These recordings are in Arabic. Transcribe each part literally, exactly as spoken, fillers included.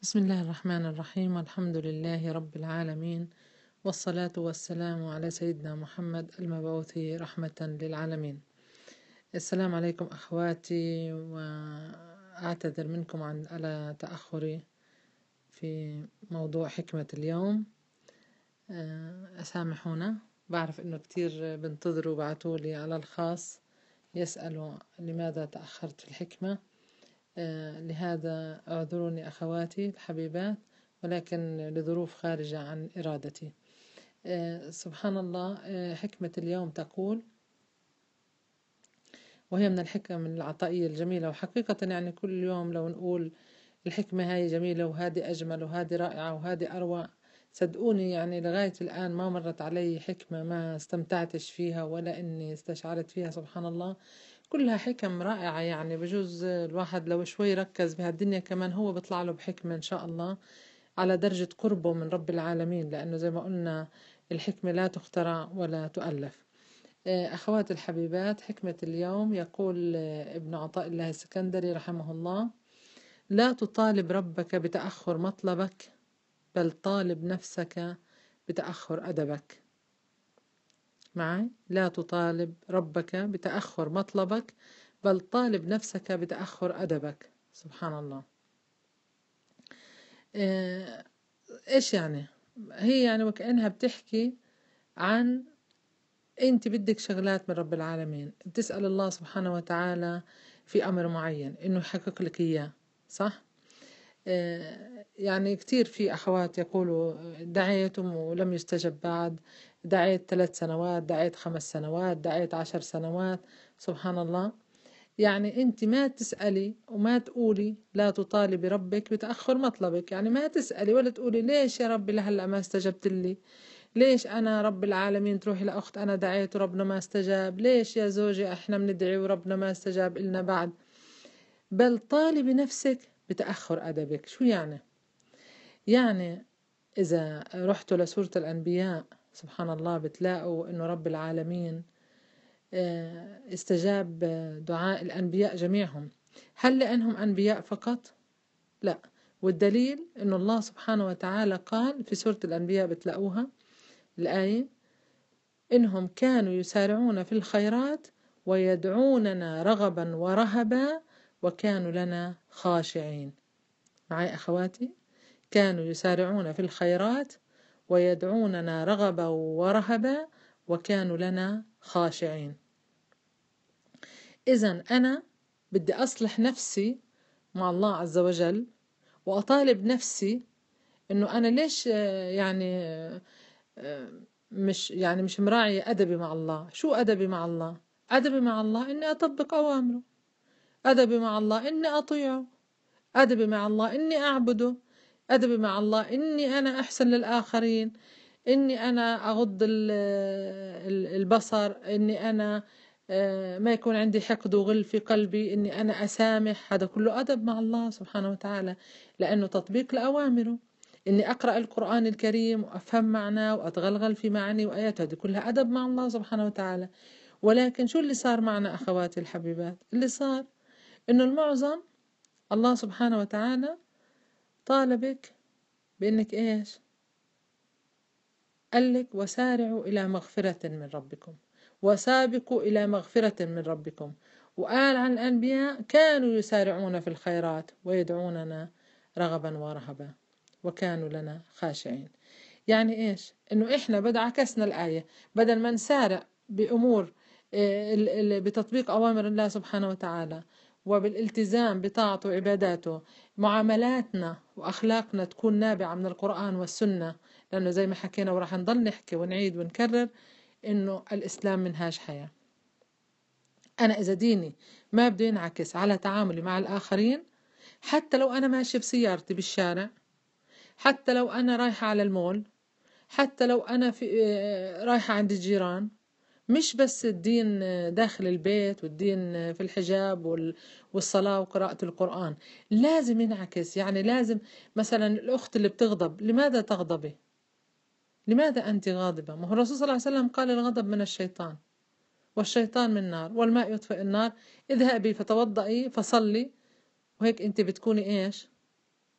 بسم الله الرحمن الرحيم، والحمد لله رب العالمين، والصلاة والسلام على سيدنا محمد المبعوث رحمة للعالمين. السلام عليكم أخواتي، وأعتذر منكم عن على تأخري في موضوع حكمة اليوم. أسامحونا، بعرف إنه كتير بنتظروا بعتولي على الخاص يسألوا لماذا تأخرت في الحكمة. آه لهذا اعذروني أخواتي الحبيبات، ولكن لظروف خارجة عن إرادتي. آه سبحان الله. آه حكمة اليوم تقول، وهي من الحكم العطائية الجميلة، وحقيقة يعني كل يوم لو نقول الحكمة هاي جميلة وهذه أجمل وهذه رائعة وهذه أروع، صدقوني يعني لغاية الآن ما مرت علي حكمة ما استمتعتش فيها ولا إني استشعرت فيها. سبحان الله، كلها حكم رائعة. يعني بجوز الواحد لو شوي ركز بهالدنيا كمان هو بيطلع له بحكمة إن شاء الله على درجة قربه من رب العالمين، لأنه زي ما قلنا الحكمة لا تخترع ولا تؤلف. أخوات الحبيبات، حكمة اليوم يقول ابن عطاء الله السكندري رحمه الله: لا تطالب ربك بتأخر مطلبك، بل طالب نفسك بتأخر أدبك. معي؟ لا تطالب ربك بتأخر مطلبك، بل طالب نفسك بتأخر أدبك. سبحان الله. إيش يعني؟ هي يعني وكأنها بتحكي عن أنت بدك شغلات من رب العالمين، بتسأل الله سبحانه وتعالى في أمر معين إنه يحقق لك إياه، صح؟ يعني كتير في أخوات يقولوا دعيت ولم يستجب بعد، دعيت ثلاث سنوات، دعيت خمس سنوات، دعيت عشر سنوات. سبحان الله. يعني أنت ما تسألي وما تقولي لا تطالبي ربك بتأخر مطلبك، يعني ما تسألي ولا تقولي ليش يا ربي لهلأ ما استجبت لي، ليش أنا رب العالمين تروحي لأخت أنا دعيت وربنا ما استجاب، ليش يا زوجي إحنا بندعي وربنا ما استجاب إلنا بعد. بل طالبي نفسك بتأخر أدبك. شو يعني؟ يعني إذا رحتوا لسورة الأنبياء سبحان الله بتلاقوا إنه رب العالمين استجاب دعاء الأنبياء جميعهم. هل لأنهم أنبياء فقط؟ لا. والدليل إنه الله سبحانه وتعالى قال في سورة الأنبياء بتلاقوها الآية: إنهم كانوا يسارعون في الخيرات ويدعوننا رغبا ورهبا وكانوا لنا خاشعين. معي أخواتي؟ كانوا يسارعون في الخيرات ويدعوننا رغبا ورهبا وكانوا لنا خاشعين. إذن أنا بدي أصلح نفسي مع الله عز وجل، وأطالب نفسي إنه أنا ليش يعني مش يعني مش مراعي أدبي مع الله. شو أدبي مع الله؟ أدبي مع الله إني أطبق أوامره، أدبي مع الله إني أطيعه، أدبي مع الله إني أعبده، أدبي مع الله إني أنا أحسن للآخرين، إني أنا أغض البصر، إني أنا ما يكون عندي حقد وغل في قلبي، إني أنا أسامح. هذا كله أدب مع الله سبحانه وتعالى، لأنه تطبيق لأوامره. إني أقرأ القرآن الكريم وأفهم معناه وأتغلغل في معاني وآياته، هذه كلها أدب مع الله سبحانه وتعالى. ولكن شو اللي صار معنا أخواتي الحبيبات؟ اللي صار إنه المعظم الله سبحانه وتعالى طالبك بإنك إيش؟ قال لك: وسارعوا إلى مغفرة من ربكم وسابقوا إلى مغفرة من ربكم. وقال عن الأنبياء: كانوا يسارعون في الخيرات ويدعوننا رغبا ورهبا وكانوا لنا خاشعين. يعني إيش؟ إنه إحنا بدأ عكسنا الآية، بدل ما نسارع بأمور بتطبيق أوامر الله سبحانه وتعالى وبالالتزام بطاعته وعباداته، معاملاتنا وأخلاقنا تكون نابعة من القرآن والسنة، لأنه زي ما حكينا وراح نضل نحكي ونعيد ونكرر إنه الإسلام منهاج حياة. أنا إذا ديني ما بده ينعكس على تعاملي مع الآخرين، حتى لو أنا ماشي بسيارتي بالشارع، حتى لو أنا رايحة على المول، حتى لو أنا في رايحة عند الجيران، مش بس الدين داخل البيت والدين في الحجاب والصلاة وقراءة القرآن، لازم ينعكس. يعني لازم مثلا الأخت اللي بتغضب، لماذا تغضبي؟ لماذا أنت غاضبة؟ ما هو الرسول صلى الله عليه وسلم قال: الغضب من الشيطان والشيطان من نار والماء يطفئ النار، اذهبي فتوضئي فصلي. وهيك أنت بتكوني إيش؟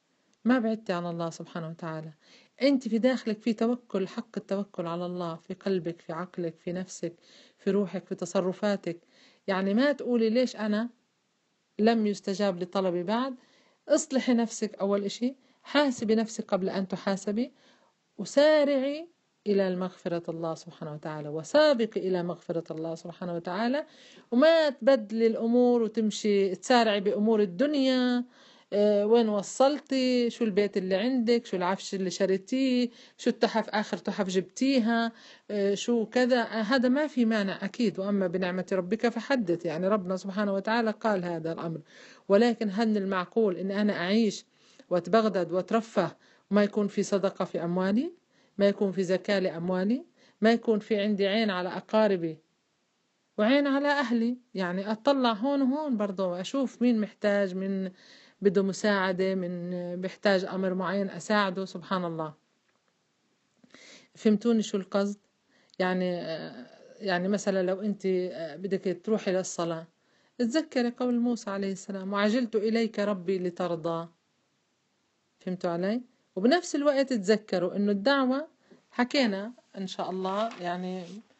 ما بعدتي عن الله سبحانه وتعالى. أنت في داخلك في توكل، حق التوكل على الله، في قلبك، في عقلك، في نفسك، في روحك، في تصرفاتك. يعني ما تقولي ليش أنا لم يستجاب لطلبي بعد. اصلحي نفسك أول إشي، حاسبي نفسك قبل أن تحاسبي، وسارعي إلى المغفرة الله سبحانه وتعالى، وسابقي إلى مغفرة الله سبحانه وتعالى. وما تبدلي الأمور وتمشي تسارعي بأمور الدنيا. اه وين وصلتي، شو البيت اللي عندك، شو العفش اللي شريتيه، شو التحف آخر تحف جبتيها، اه شو كذا. اه هذا ما في مانع أكيد، وأما بنعمة ربك فحدث. يعني ربنا سبحانه وتعالى قال هذا الأمر. ولكن هل من المعقول إن أنا أعيش وأتبغدد وأترفه وما يكون في صدقة في أموالي، ما يكون في زكاة لأموالي، ما يكون في عندي عين على أقاربي وعين على أهلي؟ يعني أطلع هون وهون برضو، أشوف مين محتاج، من بده مساعدة، من بيحتاج أمر معين أساعده. سبحان الله. فهمتوني شو القصد؟ يعني يعني مثلا لو أنت بدك تروحي للصلاة، تذكري قول موسى عليه السلام: وعجلت إليك ربي لترضى. فهمتوا علي؟ وبنفس الوقت تذكروا إنه الدعوة، حكينا إن شاء الله، يعني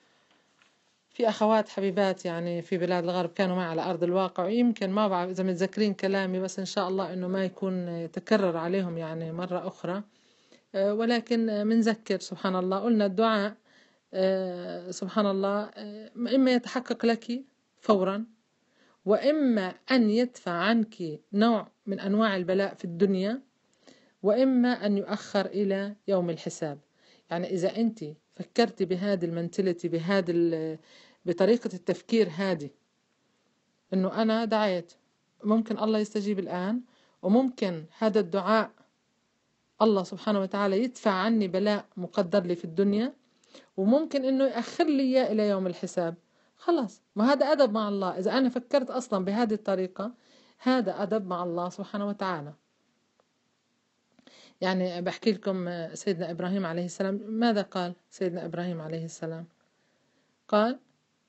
في أخوات حبيبات يعني في بلاد الغرب كانوا معي على أرض الواقع، ويمكن ما بعرف إذا متذكرين كلامي، بس إن شاء الله إنه ما يكون يتكرر عليهم يعني مرة أخرى. أه ولكن منذكر. سبحان الله، قلنا الدعاء أه سبحان الله أه إما يتحقق لك فورا، وإما أن يدفع عنك نوع من أنواع البلاء في الدنيا، وإما أن يؤخر إلى يوم الحساب. يعني إذا أنت فكرتي بهذه المنتلتي، بهذه بطريقة التفكير هذه، إنه أنا دعيت، ممكن الله يستجيب الآن، وممكن هذا الدعاء الله سبحانه وتعالى يدفع عني بلاء مقدر لي في الدنيا، وممكن إنه يأخر لي إياه إلى يوم الحساب. خلاص، ما هذا أدب مع الله. إذا أنا فكرت أصلا بهذه الطريقة، هذا أدب مع الله سبحانه وتعالى. يعني بحكي لكم سيدنا إبراهيم عليه السلام ماذا قال. سيدنا إبراهيم عليه السلام قال: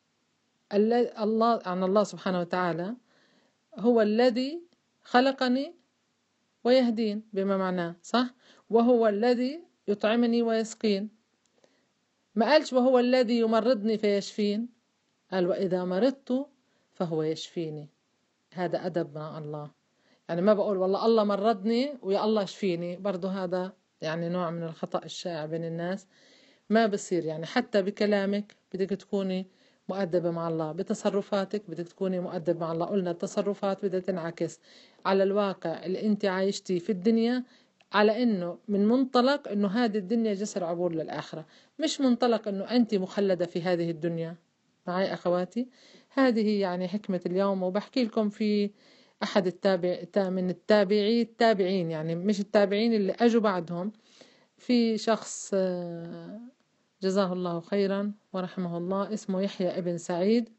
الله عن الله سبحانه وتعالى هو الذي خلقني ويهدين، بما معناه صح، وهو الذي يطعمني ويسقين. ما قالش وهو الذي يمرضني فيشفين، قال وإذا مرضت فهو يشفيني. هذا أدب مع الله. يعني ما بقول والله الله مرضني ويا الله شفيني، برضو هذا يعني نوع من الخطأ الشائع بين الناس. ما بصير. يعني حتى بكلامك بدك تكوني مؤدبة مع الله، بتصرفاتك بدك تكوني مؤدب مع الله. قلنا التصرفات بدها تنعكس على الواقع اللي انت عايشتي في الدنيا، على انه من منطلق انه هذه الدنيا جسر عبور للآخرة، مش منطلق انه انت مخلدة في هذه الدنيا. معي أخواتي؟ هذه يعني حكمة اليوم. وبحكي لكم في أحد التابع من التابعي التابعين، يعني مش التابعين اللي أجوا بعدهم، في شخص جزاه الله خيرا ورحمه الله اسمه يحيى ابن سعيد،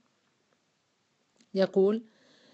يقول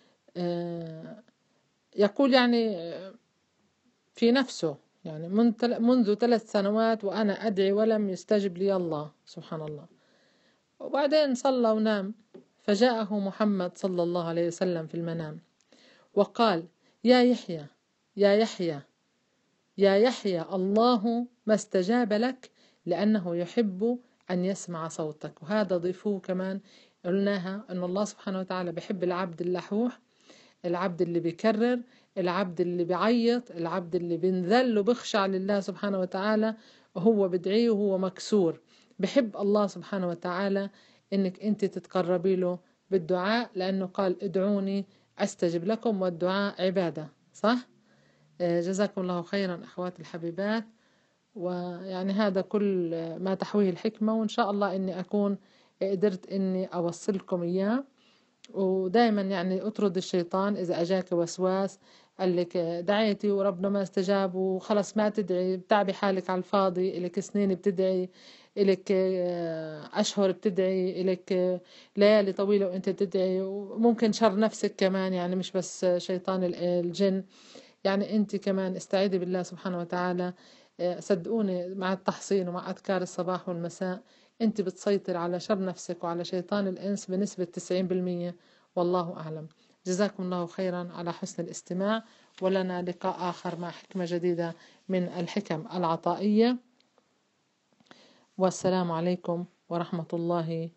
يقول يعني في نفسه، يعني منذ ثلاث سنوات وأنا أدعي ولم يستجب لي الله. سبحان الله. وبعدين صلى ونام، فجاءه محمد صلى الله عليه وسلم في المنام وقال: يا يحيى يا يحيى يا يحيى الله ما استجاب لك لأنه يحب أن يسمع صوتك. وهذا ضيفوه كمان، قلناها أن الله سبحانه وتعالى بيحب العبد اللحوح، العبد اللي بيكرر، العبد اللي بيعيط، العبد اللي بينذل وبيخشع لله سبحانه وتعالى وهو بدعيه وهو مكسور. بحب الله سبحانه وتعالى إنك أنت تتقربي له بالدعاء، لأنه قال: ادعوني أستجب لكم، والدعاء عبادة. صح؟ جزاكم الله خيرا أخوات الحبيبات. ويعني هذا كل ما تحويه الحكمة، وإن شاء الله إني أكون قدرت إني أوصلكم إياه. ودائما يعني أطرد الشيطان إذا أجاك وسواس قال لك دعيتي وربنا ما استجاب وخلص ما تدعي، بتعبي حالك على الفاضي، إلك سنين بتدعي، إلك أشهر بتدعي، إلك ليالي طويلة وإنت تدعي، وممكن شر نفسك كمان، يعني مش بس شيطان الجن. يعني أنت كمان استعيذي بالله سبحانه وتعالى. صدقوني مع التحصين ومع أذكار الصباح والمساء أنت بتسيطر على شر نفسك وعلى شيطان الإنس بنسبة تسعين بالمية، والله أعلم. جزاكم الله خيرا على حسن الاستماع، ولنا لقاء آخر مع حكمة جديدة من الحكم العطائية. والسلام عليكم ورحمة الله